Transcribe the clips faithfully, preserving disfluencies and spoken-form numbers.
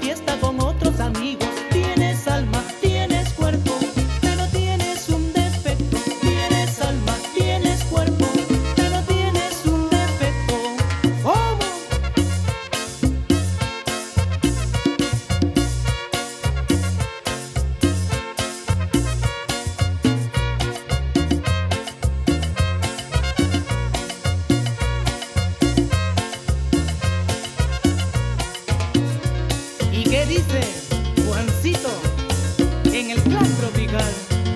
fiesta con otros amigos. Tienes alma, tienes cuerpo, pero tienes un defecto. Tienes alma, tienes cuerpo, pero tienes un defecto. ¿Cómo? ¿Y qué dice Juancito en el clan tropical?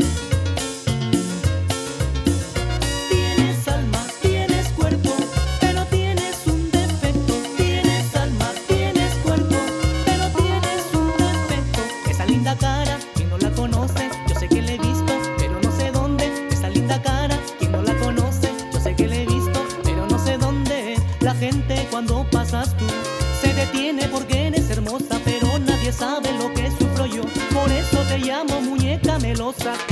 Tienes alma, tienes cuerpo, pero tienes un defecto. Tienes alma, tienes cuerpo, pero tienes un defecto. Esa linda cara, quien no la conoce, yo sé que la he visto, pero no sé dónde. Esa linda cara, quien no la conoce, yo sé que la he visto, pero no sé dónde. La gente cuando pasas tú se detiene porque eres hermosa, pero nadie sabe lo que sufro yo. Por eso te llamo muñeca melosa.